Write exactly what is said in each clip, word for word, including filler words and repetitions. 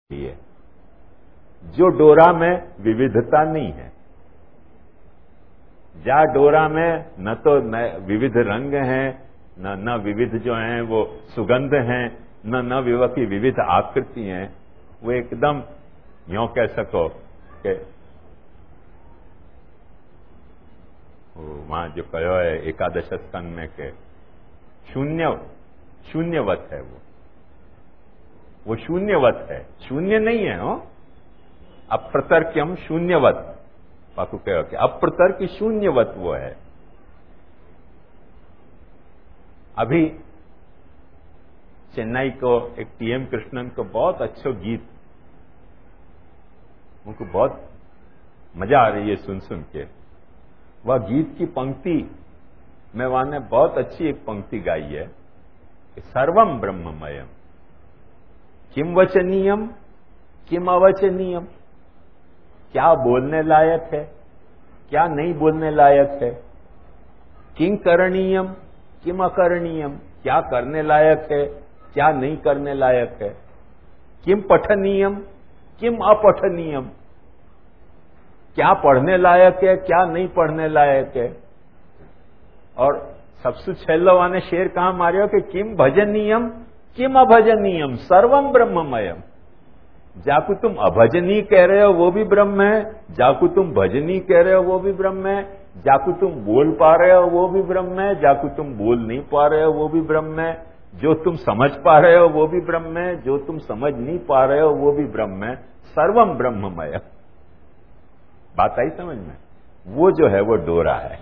है जो डोरा में विविधता नहीं है। जा डोरा में न तो न विविध रंग हैं, न न विविध जो हैं वो सुगंध हैं, न न विविध की विविध आकृति हैं। वो एकदम यूं कह सको कि वहां जो कहो है एकादश स्कंद में के शून्य शून्यवत है, वो वो शून्यवत है, शून्य नहीं है। हो अप्रतर्क्यम शून्यवत, बाकू कहो कि अप्रतर्क शून्यवत वो है। अभी चेन्नई को एक टीएम कृष्णन को बहुत अच्छा गीत, उनको बहुत मजा आ रही है सुन सुन के। वह गीत की पंक्ति में वहां ने बहुत अच्छी एक पंक्ति गाई है कि सर्वम ब्रह्ममयम किम वचनीयम किम अवचनीयम। क्या बोलने लायक है, क्या नहीं बोलने लायक है। किम करणीयम किम अकरणीयम, क्या करने लायक है, क्या नहीं करने लायक है। किम पठनीयम किम अपठनीयम, क्या पढ़ने लायक है, क्या नहीं पढ़ने लायक है। और सबसे छेल्लो ने शेर कहां मारियो कि किम भजनीयम किम अभजनीयम सर्वम ब्रह्ममयम। जाकू तुम अभजनी कह रहे हो वो भी ब्रह्म है, जाकू तुम भजनी कह रहे हो वो भी ब्रह्म है, जाकू तुम बोल पा रहे हो वो भी ब्रह्म है, जाकू तुम बोल नहीं पा रहे हो वो भी ब्रह्म है, जो तुम समझ पा रहे हो वो भी ब्रह्म है, जो तुम समझ नहीं पा रहे हो वो भी ब्रह्म है। सर्वम ब्रह्ममय। बात आई समझ में? वो जो है वो डोरा है,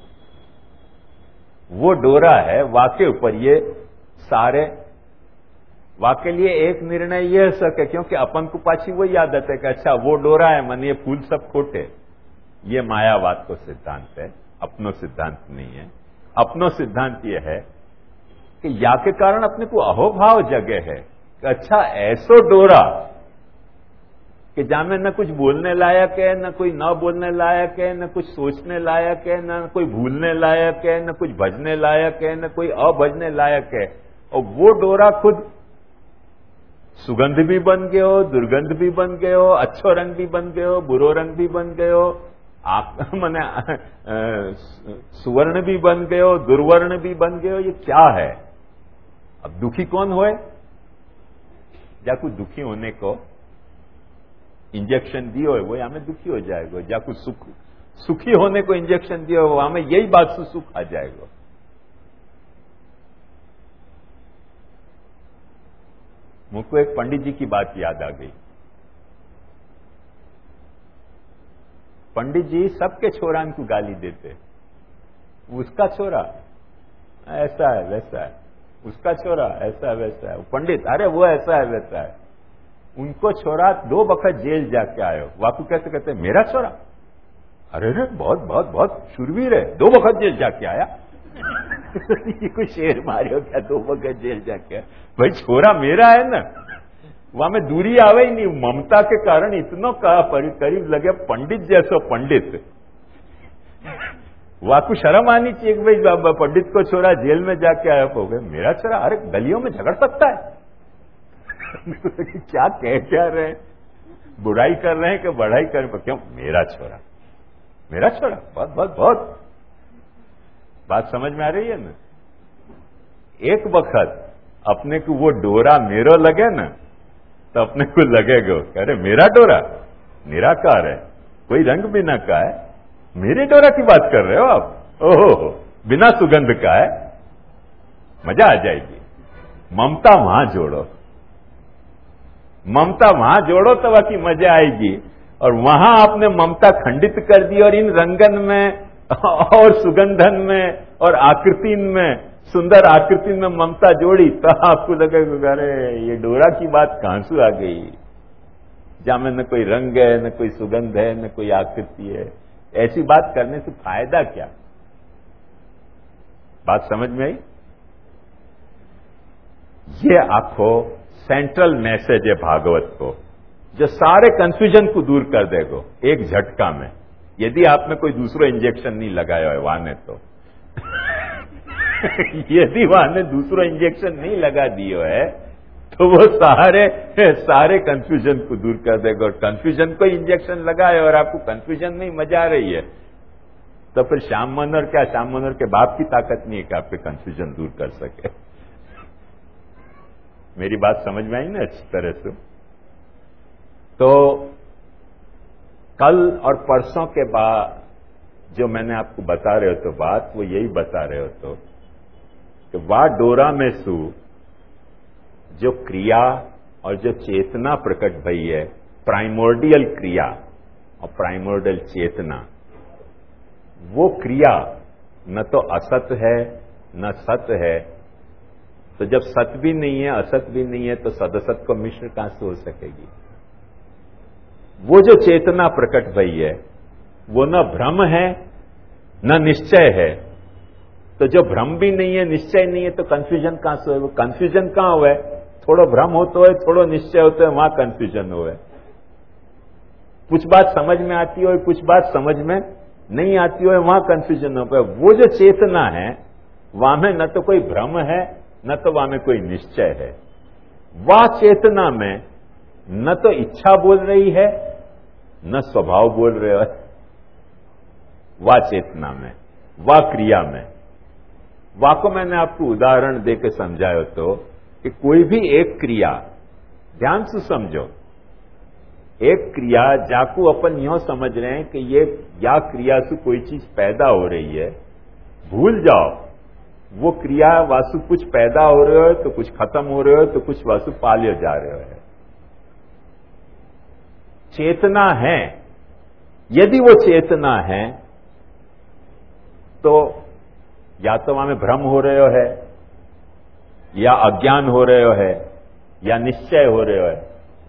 वो डोरा है। वाके ऊपर ये सारे वाके लिए एक निर्णय ये हो सके, क्योंकि अपन को पाछी वही आदत है कि अच्छा वो डोरा है मन ये फूल सब खोटे। ये मायावाद को सिद्धांत है, अपनो सिद्धांत नहीं है। अपनो सिद्धांत ये है कि या के कारण अपने को अहोभाव जगह है कि अच्छा ऐसो डोरा कि जामे न कुछ बोलने लायक है, न कोई न बोलने लायक है, न कुछ सोचने लायक है, न कोई भूलने लायक है, न कुछ भजने लायक है, न कोई अभजने लायक है। और वो डोरा खुद सुगंध भी बन गए हो, दुर्गंध भी बन गए हो, अच्छो रंग भी बन गए हो, बुरो रंग भी बन गए हो, आप माने सुवर्ण भी बन गए हो, दुर्वर्ण भी बन गए हो। ये क्या है? अब दुखी कौन होए? जाकू दुखी होने को इंजेक्शन दियो है वो हमें दुखी हो जाएगा, जाकू सुख सुखी होने को इंजेक्शन दियो वो हमें यही बात से सुख आ जाएगा। मुझको एक पंडित जी की बात याद आ गई। पंडित जी सबके छोरान को गाली देते। उसका छोरा ऐसा है वैसा है, उसका छोरा ऐसा है वैसा है। पंडित अरे वो ऐसा है वैसा है। उनको छोरा दो वक्त जेल जाके आयो। वाकू कैसे कहते मेरा छोरा? अरे रे बहुत बहुत बहुत शूरवीर है, दो वक्त जेल जाके आया। ये कोई शेर मारियो क्या दो वक्त जेल जाके? भाई छोरा मेरा है ना, वहां में दूरी आवे ही नहीं। ममता के कारण इतनो करीब लगे पंडित जैसो पंडित। वाकू शर्म आनी चाहिए कि भाई पंडित को छोरा जेल में जाके आया हो गए मेरा छोरा। अरे गलियों में झगड़ सकता है। क्या कह क्या रहे हैं? बुराई कर रहे हैं कि बढ़ाई कर रहे हैं? क्यों मेरा छोरा मेरा छोरा? बहुत बहुत बहुत बात समझ में आ रही है ना? एक वक्त अपने को वो डोरा मेरो लगे ना तो अपने को लगेगा अरे मेरा डोरा निराकार है, कोई रंग बिना का है। मेरे डोरा की बात कर रहे हो आप? ओहो बिना सुगंध का है, मजा आ जाएगी। ममता वहां जोड़ो, ममता वहां जोड़ो तो बाकी मजा आएगी। और वहां आपने ममता खंडित कर दी और इन रंगन में और सुगंधन में और आकृति में, सुंदर आकृति में ममता जोड़ी तो आपको लगेगा अरे ये डोरा की बात कहां से आ गई, जहां में न कोई रंग है, न कोई सुगंध है, न कोई आकृति है। ऐसी बात करने से फायदा क्या? बात समझ में आई? ये आखो सेंट्रल मैसेज है भागवत को, जो सारे कंफ्यूजन को दूर कर देगो एक झटका में, यदि आपने कोई दूसरा इंजेक्शन नहीं लगाया है वहां ने तो। यदि वहां ने दूसरा इंजेक्शन नहीं लगा दियो है तो वो सारे सारे कंफ्यूजन को दूर कर देगा। और कंफ्यूजन को इंजेक्शन लगाए और आपको कंफ्यूजन में ही मजा आ रही है, तो फिर श्याम मनोहर क्या, श्याम मनोहर के बाप की ताकत नहीं है कि आपके कंफ्यूजन दूर कर सके। मेरी बात समझ में आई ना अच्छी तरह से? तो कल और परसों के बाद जो मैंने आपको बता रहे हो तो बात, वो यही बता रहे हो तो कि वा डोरा में सू जो क्रिया और जो चेतना प्रकट भई है, प्राइमोर्डियल क्रिया और प्राइमोर्डियल चेतना, वो क्रिया न तो असत है न सत है। तो जब सत भी नहीं है असत भी नहीं है तो सदसत को मिश्र कहां से हो सकेगी? वो जो चेतना प्रकट भई है वो न भ्रम है न निश्चय है। तो जो भ्रम भी नहीं है निश्चय नहीं है तो कंफ्यूजन कहां से हो? वो कंफ्यूजन कहां हुआ है? थोड़ा भ्रम होता है, थोड़ा निश्चय होता है, वहां कंफ्यूजन हुआ है। कुछ बात समझ में आती हो, कुछ बात समझ में नहीं आती हो, वहां कंफ्यूजन होता है। वो जो चेतना है वहां में न तो कोई भ्रम है न तो वहां में कोई निश्चय है। वह चेतना में न तो इच्छा बोल रही है न स्वभाव बोल रहे हो। वह चेतना में, वह क्रिया में, वाह को मैंने आपको उदाहरण देकर समझाया तो कि कोई भी एक क्रिया, ध्यान से समझो, एक क्रिया जाकू अपन यो समझ रहे हैं कि ये या क्रिया से कोई चीज पैदा हो रही है, भूल जाओ वो क्रिया वासु कुछ पैदा हो रहे हो तो कुछ खत्म हो रहे हो तो कुछ वासु पाले जा रहे हो। चेतना है, यदि वो चेतना है तो या तो वहां में भ्रम हो रहे हो है, या अज्ञान हो रहे हो है, या निश्चय हो रहे हो है।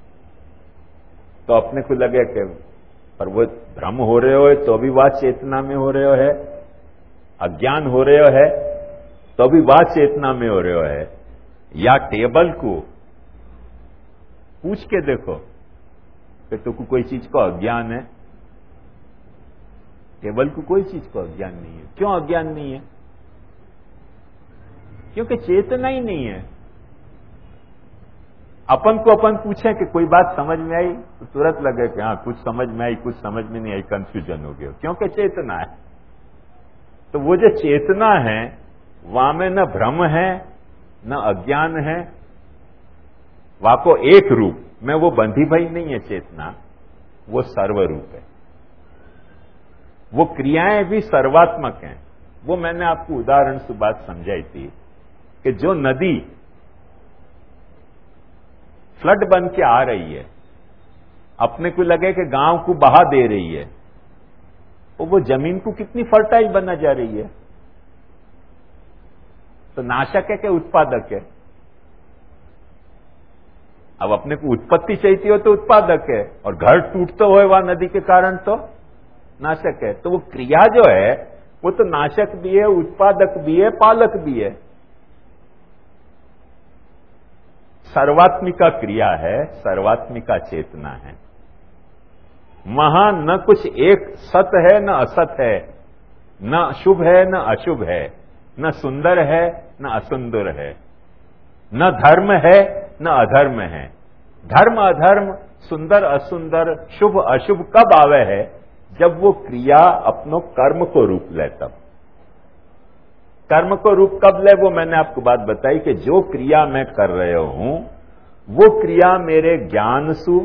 तो अपने को लगे कि पर वो भ्रम हो रहे हो है तो भी वह चेतना में हो रहे हो है, अज्ञान हो रहे हो है तो भी वह चेतना में हो रहे हो है। या टेबल को पूछ के देखो कि तुमको कोई चीज को अज्ञान है? टेबल को कोई चीज को अज्ञान नहीं है। क्यों अज्ञान नहीं है? क्योंकि चेतना ही नहीं है। अपन को अपन पूछे कि कोई बात समझ में आई तो तुरंत लगे कि हाँ कुछ समझ में आई, कुछ समझ में नहीं आई, कंफ्यूजन हो गया, क्योंकि चेतना है। तो वो जो चेतना है वहां में न भ्रम है न अज्ञान है, वहां को एक रूप में वो बंधी भई नहीं है चेतना, वो सर्वरूप है। वो क्रियाएं भी सर्वात्मक हैं। वो मैंने आपको उदाहरण से बात समझाई थी कि जो नदी फ्लड बन के आ रही है, अपने को लगे कि गांव को बहा दे रही है, तो वो जमीन को कितनी फर्टाइल बना जा रही है। तो नाशक है कि उत्पादक है? अब अपने को उत्पत्ति चाहिए हो तो उत्पादक है, और घर टूटता हो वह नदी के कारण तो नाशक है। तो वो क्रिया जो है वो तो नाशक भी है, उत्पादक भी है, पालक भी है। सर्वात्मिका क्रिया है, सर्वात्मिका चेतना है। वहां न कुछ एक सत है न असत है, न शुभ है न अशुभ है, न सुंदर है न असुंदर है, न धर्म है न अधर्म है। धर्म अधर्म, सुंदर असुंदर, शुभ अशुभ कब आवे है? जब वो क्रिया अपनो कर्म को रूप ले। तब कर्म को रूप कब ले? वो मैंने आपको बात बताई कि जो क्रिया मैं कर रहे हूं वो क्रिया मेरे ज्ञान सु,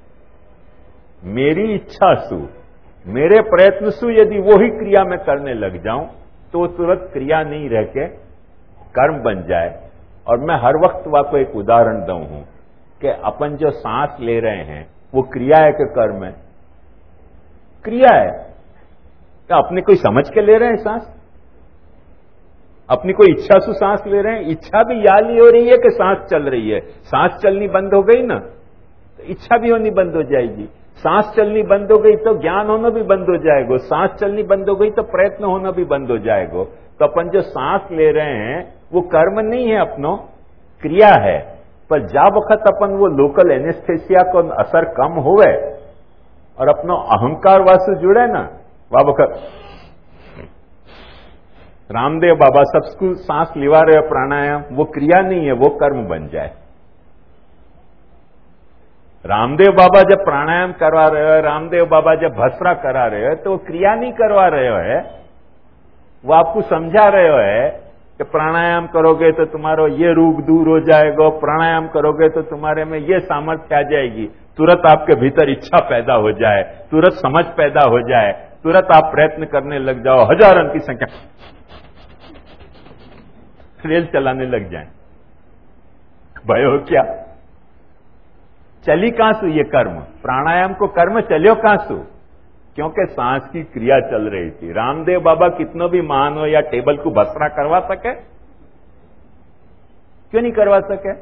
मेरी इच्छा सु, मेरे प्रयत्न सु यदि वो ही क्रिया मैं करने लग जाऊं तो वो तुरंत क्रिया नहीं रह के कर्म बन जाए। और मैं हर वक्त आपको एक उदाहरण दूं हूं कि अपन जो सांस ले रहे हैं वो क्रिया है कि कर्म है? क्रिया है। क्या अपने कोई समझ के ले रहे हैं सांस? अपनी कोई इच्छा से सांस ले रहे हैं? इच्छा भी याली हो रही है कि सांस चल रही है। सांस चलनी बंद हो गई ना तो इच्छा भी होनी बंद हो जाएगी। सांस चलनी बंद हो गई तो ज्ञान होना भी बंद हो जाएगा। सांस चलनी बंद हो गई तो प्रयत्न होना भी बंद हो जाएगा। तो अपन जो सांस ले रहे हैं वो कर्म नहीं है, अपनो क्रिया है। पर जा वक्त अपन वो लोकल एनेस्थेसिया को असर कम होवे और अपनो अहंकार वासु जुड़े ना, वह वक्त रामदेव बाबा सबको सांस लिवा रहे प्राणायाम, वो क्रिया नहीं है, वो कर्म बन जाए। रामदेव बाबा जब प्राणायाम करवा रहे हो, रामदेव बाबा जब भस्त्रा करा रहे हो, तो वो क्रिया नहीं करवा रहे हो है, वो आपको समझा रहे हो है कि प्राणायाम करोगे तो तुम्हारा ये रूप दूर हो जाएगा, प्राणायाम करोगे तो तुम्हारे में ये सामर्थ्य आ जाएगी, तुरंत आपके भीतर इच्छा पैदा हो जाए, तुरंत समझ पैदा हो जाए, तुरंत आप प्रयत्न करने लग जाओ, हजारों की संख्या रेल चलाने लग जाए। भय हो क्या? चली कहां सु ये कर्म? प्राणायाम को कर्म चलियो कहां सु? क्योंकि सांस की क्रिया चल रही थी। रामदेव बाबा कितनो भी महान हो या टेबल को भस्त्रा करवा सके? क्यों नहीं करवा सके?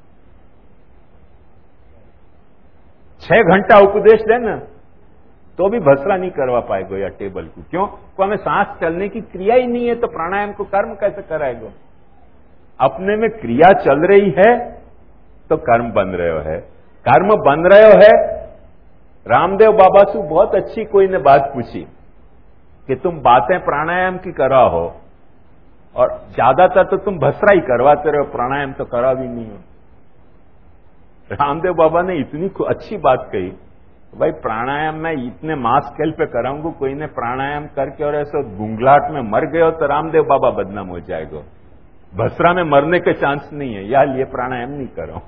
छह घंटा उपदेश देना तो भी भस्त्रा नहीं करवा पाएगो या टेबल को। क्यों? को हमें सांस चलने की क्रिया ही नहीं है, तो प्राणायाम को कर्म कैसे कराएगो? अपने में क्रिया चल रही है तो कर्म बन रहे हो है, कर्म बन रहे हो है। रामदेव बाबा से बहुत अच्छी कोई ने बात पूछी कि तुम बातें प्राणायाम की करा हो और ज्यादातर तो तुम भस्त्रा ही करवाते रहो, प्राणायाम तो करा भी नहीं हो। रामदेव बाबा ने इतनी अच्छी बात कही, भाई प्राणायाम मैं इतने मास स्केल पे कराऊंगा, कोई ने प्राणायाम करके और ऐसे गुंगलाट में मर गए हो तो रामदेव बाबा बदनाम हो जाएगा। भस्त्रा में मरने के चांस नहीं है, या ये प्राणायाम नहीं करो।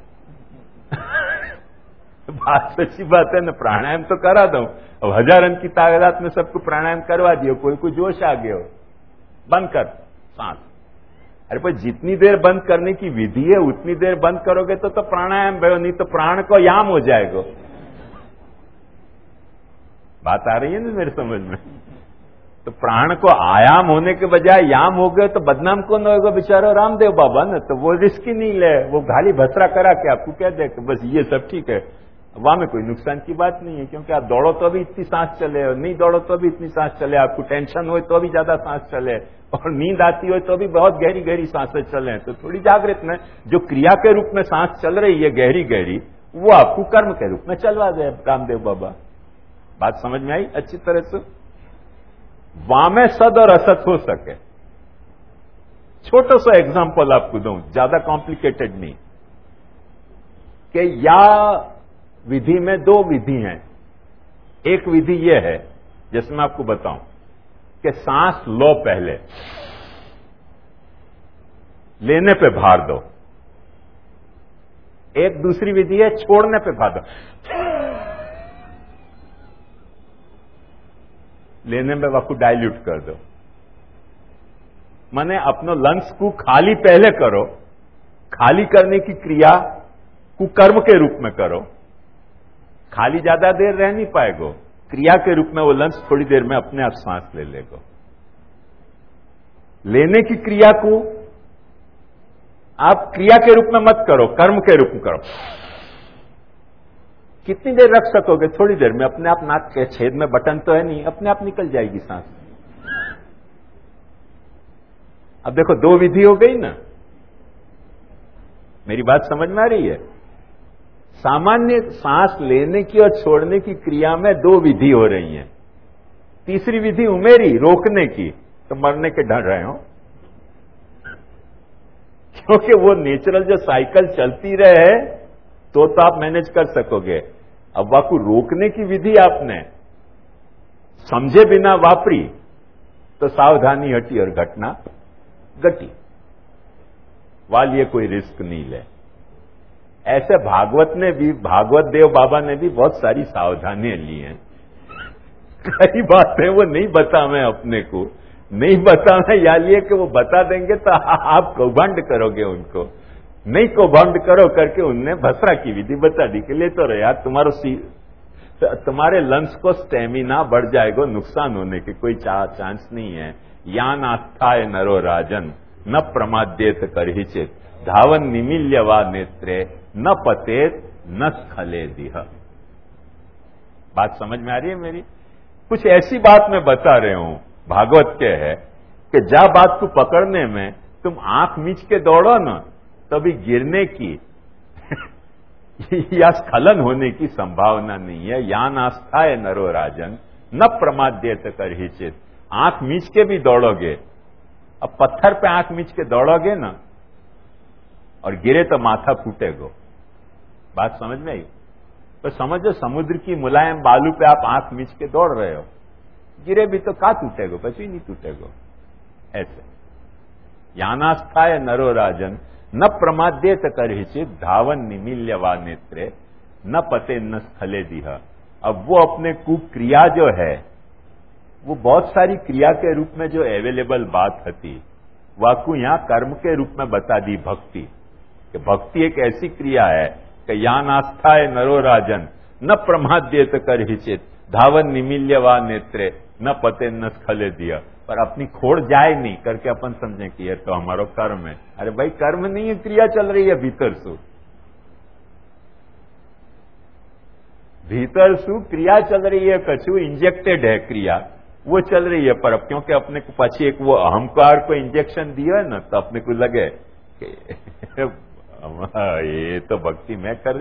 बात सच्ची बात है ना, प्राणायाम तो करा दो। अब हजारन की तादाद में सबको प्राणायाम करवा दियो, कोई को जोश आ गया हो, बंद कर सांस। अरे भाई जितनी देर बंद करने की विधि है उतनी देर बंद करोगे तो तो प्राणायाम भयो, नहीं तो प्राण को याम हो जाएगा। बात आ रही है ना मेरे समझ में? तो प्राण को आयाम होने के बजाय याम हो गए तो बदनाम कौन होगा? बेचारा रामदेव बाबा ना, तो वो रिस्क ही नहीं ले, वो खाली भस्त्रा करा के आपको कह दे कि बस ये सब ठीक है, वहां में कोई नुकसान की बात नहीं है। क्योंकि आप दौड़ो तो भी इतनी सांस चले, और नहीं दौड़ो तो भी इतनी सांस चले, आपको टेंशन हो तो भी ज्यादा सांस चले, और नींद आती हो तो भी बहुत गहरी गहरी सांसें चले। तो थोड़ी जागृत में जो क्रिया के रूप में सांस चल रही है गहरी गहरी, वो आपको कर्म के रूप में चलवा दे रामदेव बाबा। बात समझ में आई अच्छी तरह से? वहां में सद और असत हो सके। छोटा सा एग्जांपल आपको दूं, ज्यादा कॉम्प्लिकेटेड नहीं, कि या विधि में दो विधि हैं। एक विधि यह है, जैसे मैं आपको बताऊं कि सांस लो, पहले लेने पे भार दो। एक दूसरी विधि है छोड़ने पे भार दो, लेने में आपको डाइल्यूट कर दो। माने अपने लंग्स को खाली पहले करो, खाली करने की क्रिया को कर्म के रूप में करो। खाली ज्यादा देर रह नहीं पाएगो, क्रिया के रूप में वो लंग्स थोड़ी देर में अपने आप सांस ले लेगो। लेने की क्रिया को आप क्रिया के रूप में मत करो, कर्म के रूप में करो। कितनी देर रख सकोगे? थोड़ी देर में अपने आप नाक के छेद में बटन तो है नहीं, अपने आप निकल जाएगी सांस। अब देखो दो विधि हो गई ना, मेरी बात समझ में आ रही है? सामान्य सांस लेने की और छोड़ने की क्रिया में दो विधि हो रही है। तीसरी विधि उमेरी रोकने की, तो मरने के डर रहे हो, क्योंकि वो नेचुरल जो साइकिल चलती रहे तो तो आप मैनेज कर सकोगे। अब वाकू रोकने की विधि आपने समझे बिना वापरी तो सावधानी हटी और घटना घटी। वाल ये कोई रिस्क नहीं ले। ऐसे भागवत ने भी, भागवत देव बाबा ने भी बहुत सारी सावधानियां ली हैं। कई बातें वो नहीं बता मैं अपने को नहीं बता मैं, या लिए कि वो बता देंगे तो आप कौभांड करोगे उनको। नहीं कौभांड करो करके उनने भस्त्रा की विधि बता दी कि ले तो रहे यार, तुम्हारो सी तुम्हारे लंग्स को स्टेमिना बढ़ जाएगा, नुकसान होने की कोई चांस नहीं है। यान आस्थाय नरो राजन न प्रमाद्येत करहिचित, धावन निमिल्य वा नेत्रे न पतेत न स्खले दिह। बात समझ में आ रही है मेरी? कुछ ऐसी बात मैं बता रहे हूं, भागवत के है कि जा बात को पकड़ने में तुम आंख मीच के दौड़ो ना, तभी गिरने की या स्खलन होने की संभावना नहीं है। यान आस्थाय नरो राजन न प्रमाद्येत करहिचित। आंख मीच के भी दौड़ोगे, अब पत्थर पे आंख मीच के दौड़ोगे ना और गिरे तो माथा फूटेगो। बात समझ में आई? तो समझो समुद्र की मुलायम बालू पे आप आंख मीच के दौड़ रहे हो, गिरे भी तो का टूटेगो, પછી नहीं टूटेगो। ऐसे यानास्थाय नरो राजन न प्रमाद्येत करहिचित धावन निमील्य वा नेत्रे न पते न स्खले दिह। अब वो अपने कुक्रिया जो है, वो बहुत सारी क्रिया के रूप में जो अवेलेबल बात थी, वाकु यहां कर्म के रूप में बता दी भक्ति, कि भक्ति एक ऐसी क्रिया है कि यानास्थाय नरो राजन न प्रमाद्येत करहिचित धावन निमील्य वा नेत्रे न पते न स्खले दिया। पर अपनी खोड़ जाए नहीं करके अपन समझे कि ये तो हमारो कर्म है। अरे भाई कर्म नहीं है, क्रिया चल रही है भीतर सु भीतर सु क्रिया चल रही है, कछु इंजेक्टेड है क्रिया, वो चल रही है। पर अब क्योंकि अपने को पछी एक वो अहंकार को इंजेक्शन दिया है ना, तो अपने को लगे कि ये तो भक्ति मैं कर